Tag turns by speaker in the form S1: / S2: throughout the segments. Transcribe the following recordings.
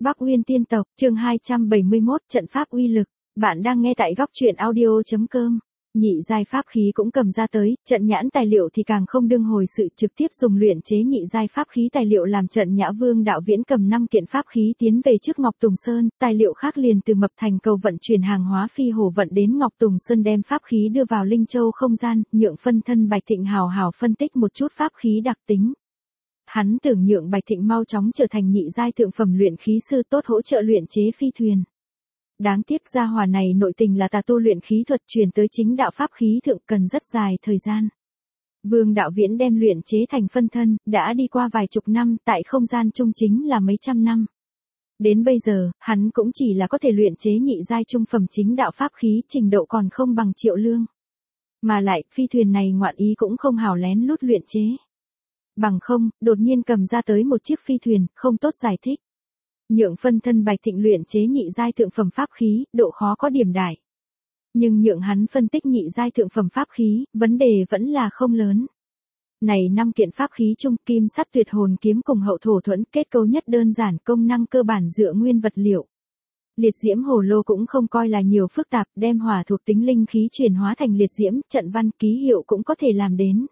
S1: Bắc Uyên Tiên Tộc, chương 271, trận pháp uy lực. Bạn đang nghe tại góc truyện audio.com. Nhị giai pháp khí cũng cầm ra tới, trận nhãn tài liệu thì càng không đương hồi sự, trực tiếp dùng luyện chế nhị giai pháp khí tài liệu làm trận. Nhã Vương Đạo Viễn cầm 5 kiện pháp khí tiến về trước Ngọc Tùng Sơn, tài liệu khác liền từ Mập Thành Cầu vận chuyển hàng hóa phi hổ vận đến Ngọc Tùng Sơn, đem pháp khí đưa vào Linh Châu không gian, nhượng phân thân Bạch Thịnh hào hào phân tích một chút pháp khí đặc tính. Hắn tưởng nhượng Bạch Thịnh mau chóng trở thành nhị giai thượng phẩm luyện khí sư tốt hỗ trợ luyện chế phi thuyền. Đáng tiếc gia hỏa này nội tình là tà tu luyện khí thuật truyền tới chính đạo pháp khí thượng, cần rất dài thời gian. Vương Đạo Viễn đem luyện chế thành phân thân, đã đi qua vài chục năm, tại không gian trung chính là mấy trăm năm. Đến bây giờ, hắn cũng chỉ là có thể luyện chế nhị giai trung phẩm chính đạo pháp khí, trình độ còn không bằng Triệu Lương. Mà lại, phi thuyền này ngoạn ý cũng không hào lén lút luyện chế. Bằng không, đột nhiên cầm ra tới một chiếc phi thuyền, không tốt giải thích. Nhượng phân thân Bạch Thịnh luyện chế nhị giai thượng phẩm pháp khí, độ khó có điểm đại. Nhưng nhượng hắn phân tích nhị giai thượng phẩm pháp khí, vấn đề vẫn là không lớn. Này 5 kiện pháp khí chung, kim sắt tuyệt hồn kiếm cùng hậu thổ thuẫn, kết cấu nhất đơn giản, công năng cơ bản dựa nguyên vật liệu. Liệt diễm hồ lô cũng không coi là nhiều phức tạp, đem hỏa thuộc tính linh khí chuyển hóa thành liệt diễm, trận văn ký hiệu cũng có thể làm đến.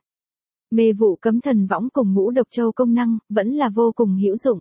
S1: Mê vụ cấm thần võng cùng ngũ độc châu công năng, vẫn là vô cùng hữu dụng.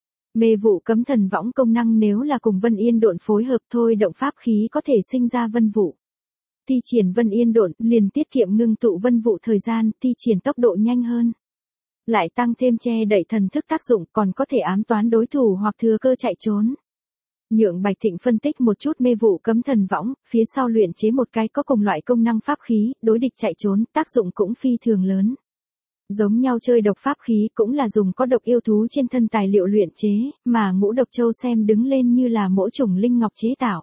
S1: Mê vụ cấm thần võng công năng nếu là cùng Vân Yên Độn phối hợp thôi động pháp khí có thể sinh ra vân vụ. Thi triển Vân Yên Độn liền tiết kiệm ngưng tụ vân vụ thời gian, thi triển tốc độ nhanh hơn. Lại tăng thêm che đậy thần thức tác dụng, còn có thể ám toán đối thủ hoặc thừa cơ chạy trốn. Nhượng Bạch Thịnh phân tích một chút mê vụ cấm thần võng, phía sau luyện chế một cái có cùng loại công năng pháp khí, đối địch chạy trốn, tác dụng cũng phi thường lớn. Giống nhau chơi độc pháp khí cũng là dùng có độc yêu thú trên thân tài liệu luyện chế, mà ngũ độc châu xem đứng lên như là mỗi chủng linh ngọc chế tạo.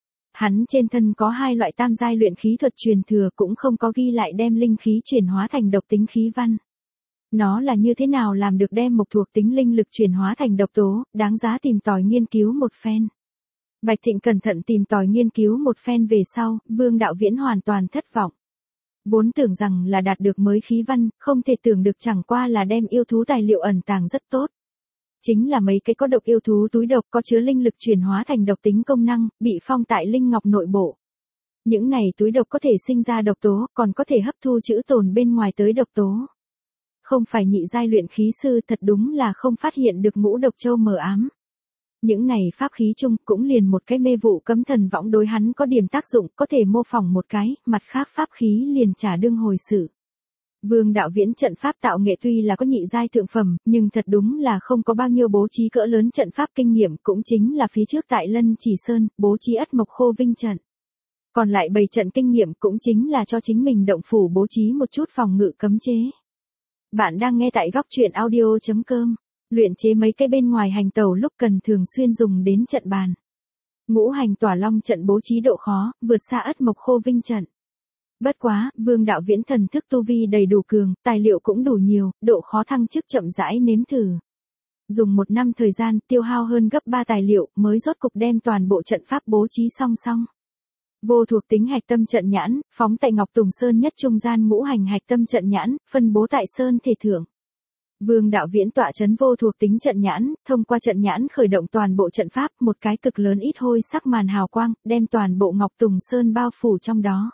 S1: Hắn trên thân có 2 loại tam giai luyện khí thuật truyền thừa, cũng không có ghi lại đem linh khí chuyển hóa thành độc tính khí văn. Nó là như thế nào làm được đem mộc thuộc tính linh lực chuyển hóa thành độc tố, đáng giá tìm tòi nghiên cứu một phen. Bạch Thịnh cẩn thận tìm tòi nghiên cứu một phen về sau, Vương Đạo Viễn hoàn toàn thất vọng. Vốn tưởng rằng là đạt được mới khí văn, không thể tưởng được chẳng qua là đem yêu thú tài liệu ẩn tàng rất tốt. Chính là mấy cái có độc yêu thú túi độc có chứa linh lực chuyển hóa thành độc tính công năng, bị phong tại linh ngọc nội bộ. Những này túi độc có thể sinh ra độc tố, còn có thể hấp thu trữ tồn bên ngoài tới độc tố. Không phải nhị giai luyện khí sư, thật đúng là không phát hiện được ngũ độc châu mờ ám. Những này pháp khí chung cũng liền một cái mê vụ cấm thần võng đối hắn có điểm tác dụng, có thể mô phỏng một cái, mặt khác pháp khí liền trả đương hồi sự. Vương Đạo Viễn trận pháp tạo nghệ tuy là có nhị giai thượng phẩm, nhưng thật đúng là không có bao nhiêu bố trí cỡ lớn trận pháp kinh nghiệm, cũng chính là phía trước tại Lân Chỉ Sơn, bố trí Ất Mộc Khô Vinh trận. Còn lại 7 trận kinh nghiệm cũng chính là cho chính mình động phủ bố trí một chút phòng ngự cấm chế. Bạn đang nghe tại góc truyện audio.com. Luyện chế mấy cái bên ngoài hành tẩu lúc cần thường xuyên dùng đến trận bàn. Ngũ hành tỏa long trận bố trí độ khó, vượt xa Ất Mộc Khô Vinh trận. Bất quá, Vương Đạo Viễn thần thức tu vi đầy đủ cường, tài liệu cũng đủ nhiều, độ khó thăng chức chậm rãi nếm thử. Dùng 1 năm thời gian, tiêu hao hơn gấp 3 tài liệu, mới rốt cục đem toàn bộ trận pháp bố trí song song. Vô thuộc tính hạch tâm trận nhãn, phóng tại Ngọc Tùng Sơn nhất trung gian ngũ hành hạch tâm trận nhãn, phân bố tại Sơn thể thượng. Vương Đạo Viễn tọa trấn vô thuộc tính trận nhãn, thông qua trận nhãn khởi động toàn bộ trận pháp, một cái cực lớn ít hôi sắc màn hào quang, đem toàn bộ Ngọc Tùng Sơn bao phủ trong đó.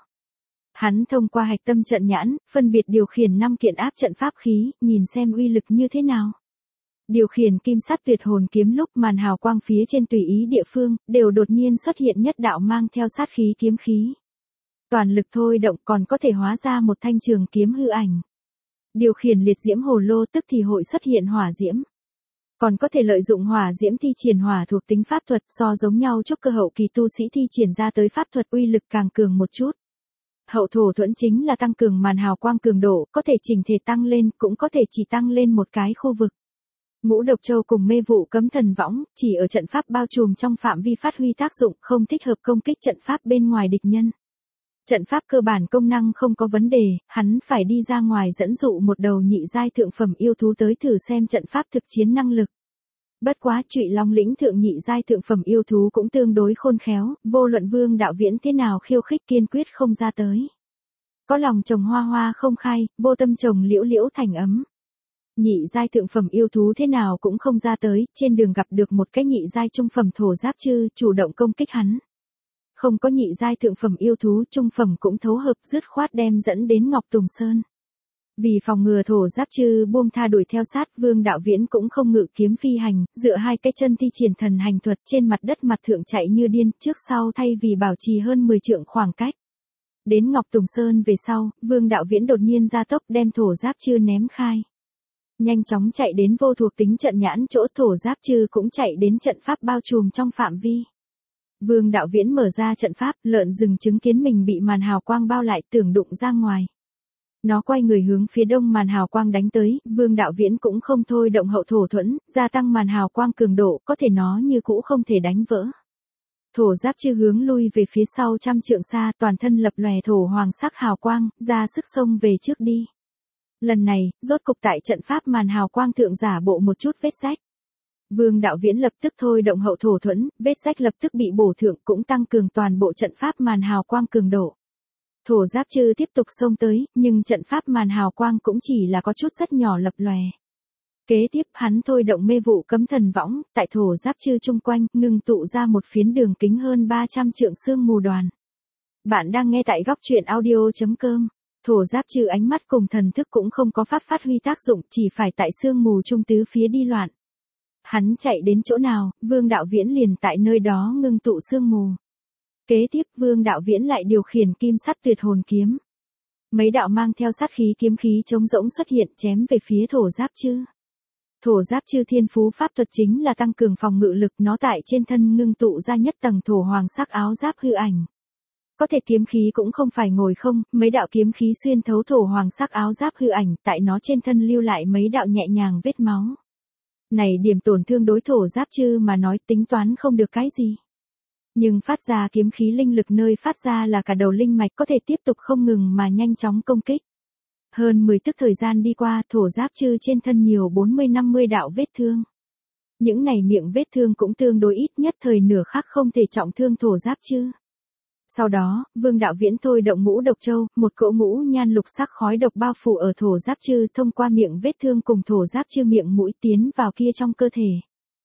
S1: Hắn thông qua hạch tâm trận nhãn, phân biệt điều khiển 5 kiện áp trận pháp khí, nhìn xem uy lực như thế nào. Điều khiển kim sắt tuyệt hồn kiếm lúc màn hào quang phía trên tùy ý địa phương, đều đột nhiên xuất hiện nhất đạo mang theo sát khí kiếm khí. Toàn lực thôi động còn có thể hóa ra một thanh trường kiếm hư ảnh. Điều khiển liệt diễm hồ lô tức thì hội xuất hiện hỏa diễm. Còn có thể lợi dụng hỏa diễm thi triển hỏa thuộc tính pháp thuật, so giống nhau chốc cơ hậu kỳ tu sĩ thi triển ra tới pháp thuật uy lực càng cường một chút. Hậu thổ thuẫn chính là tăng cường màn hào quang cường độ, có thể chỉnh thể tăng lên, cũng có thể chỉ tăng lên một cái khu vực. Ngũ độc châu cùng mê vụ cấm thần võng, chỉ ở trận pháp bao trùm trong phạm vi phát huy tác dụng, không thích hợp công kích trận pháp bên ngoài địch nhân. Trận pháp cơ bản công năng không có vấn đề, hắn phải đi ra ngoài dẫn dụ một đầu nhị giai thượng phẩm yêu thú tới thử xem trận pháp thực chiến năng lực. Bất quá Trụy Long lĩnh thượng nhị giai thượng phẩm yêu thú cũng tương đối khôn khéo, vô luận Vương Đạo Viễn thế nào khiêu khích kiên quyết không ra tới. Có lòng trồng hoa hoa không khai, vô tâm trồng liễu liễu thành ấm. Nhị giai thượng phẩm yêu thú thế nào cũng không ra tới, trên đường gặp được một cái nhị giai trung phẩm thổ giáp chư, chủ động công kích hắn. Không có nhị giai thượng phẩm yêu thú, trung phẩm cũng thấu hợp dứt khoát đem dẫn đến Ngọc Tùng Sơn. Vì phòng ngừa thổ giáp chư buông tha đuổi theo sát, Vương Đạo Viễn cũng không ngự kiếm phi hành, dựa hai cái chân thi triển thần hành thuật trên mặt đất mặt thượng chạy như điên, trước sau thay vì bảo trì hơn 10 trượng khoảng cách. Đến Ngọc Tùng Sơn về sau, Vương Đạo Viễn đột nhiên ra tốc đem thổ giáp chư ném khai. Nhanh chóng chạy đến vô thuộc tính trận nhãn chỗ, thổ giáp chư cũng chạy đến trận pháp bao trùm trong phạm vi. Vương Đạo Viễn mở ra trận pháp, lợn rừng chứng kiến mình bị màn hào quang bao lại, tưởng đụng ra ngoài. Nó quay người hướng phía đông màn hào quang đánh tới, Vương Đạo Viễn cũng không thôi động hậu thổ thuẫn, gia tăng màn hào quang cường độ, có thể nó như cũ không thể đánh vỡ. Thổ giáp chư hướng lui về phía sau trăm trượng xa, toàn thân lập lòe thổ hoàng sắc hào quang, ra sức xông về trước đi. Lần này, rốt cục tại trận pháp màn hào quang thượng giả bộ một chút vết rách. Vương Đạo Viễn lập tức thôi động hậu thổ thuẫn, vết rách lập tức bị bổ thượng, cũng tăng cường toàn bộ trận pháp màn hào quang cường độ. Thổ giáp chư tiếp tục xông tới, nhưng trận pháp màn hào quang cũng chỉ là có chút rất nhỏ lập lòe. Kế tiếp hắn thôi động mê vụ cấm thần võng, tại thổ giáp chư chung quanh, ngưng tụ ra một phiến đường kính hơn 300 trượng sương mù đoàn. Bạn đang nghe tại góc truyện audio.com. Thổ giáp chư ánh mắt cùng thần thức cũng không có pháp phát huy tác dụng, chỉ phải tại sương mù trung tứ phía đi loạn. Hắn chạy đến chỗ nào, Vương Đạo Viễn liền tại nơi đó ngưng tụ sương mù. Kế tiếp Vương Đạo Viễn lại điều khiển kim sắt tuyệt hồn kiếm. Mấy đạo mang theo sát khí kiếm khí trống rỗng xuất hiện chém về phía thổ giáp chư. Thổ giáp chư thiên phú pháp thuật chính là tăng cường phòng ngự lực, nó tại trên thân ngưng tụ ra nhất tầng thổ hoàng sắc áo giáp hư ảnh. Có thể kiếm khí cũng không phải ngồi không, mấy đạo kiếm khí xuyên thấu thổ hoàng sắc áo giáp hư ảnh, tại nó trên thân lưu lại mấy đạo nhẹ nhàng vết máu. Này điểm tổn thương đối thổ giáp chư mà nói tính toán không được cái gì. Nhưng phát ra kiếm khí linh lực nơi phát ra là cả đầu linh mạch, có thể tiếp tục không ngừng mà nhanh chóng công kích. Hơn 10 tức thời gian đi qua, thổ giáp chư trên thân nhiều 40-50 đạo vết thương. Những này miệng vết thương cũng tương đối ít, nhất thời nửa khắc không thể trọng thương thổ giáp chư. Sau đó, Vương Đạo Viễn thôi động ngũ độc châu, một cỗ ngũ nhan lục sắc khói độc bao phủ ở thổ giáp chư, thông qua miệng vết thương cùng thổ giáp chư miệng mũi tiến vào kia trong cơ thể.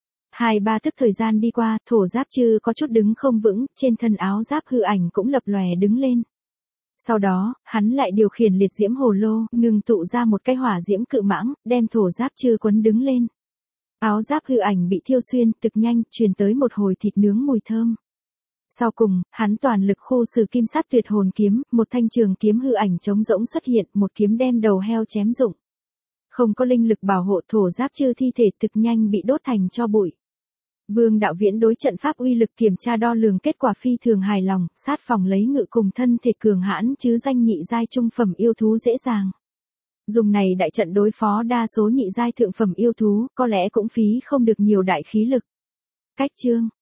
S1: 2-3 tức thời gian đi qua, thổ giáp chư có chút đứng không vững, trên thân áo giáp hư ảnh cũng lập lòe đứng lên. Sau đó, hắn lại điều khiển liệt diễm hồ lô, ngừng tụ ra một cái hỏa diễm cự mãng, đem thổ giáp chư quấn đứng lên. Áo giáp hư ảnh bị thiêu xuyên, thực nhanh, truyền tới một hồi thịt nướng mùi thơm. Sau cùng, hắn toàn lực khô sử kim sắt tuyệt hồn kiếm, một thanh trường kiếm hư ảnh trống rỗng xuất hiện, một kiếm đem đầu heo chém rụng. Không có linh lực bảo hộ, thổ giáp chư thi thể thực nhanh bị đốt thành tro bụi. Vương Đạo Viễn đối trận pháp uy lực kiểm tra đo lường kết quả phi thường hài lòng, sát phòng lấy ngự cùng thân thể cường hãn chứ danh nhị giai trung phẩm yêu thú dễ dàng. Dùng này đại trận đối phó đa số nhị giai thượng phẩm yêu thú, có lẽ cũng phí không được nhiều đại khí lực. Cách chương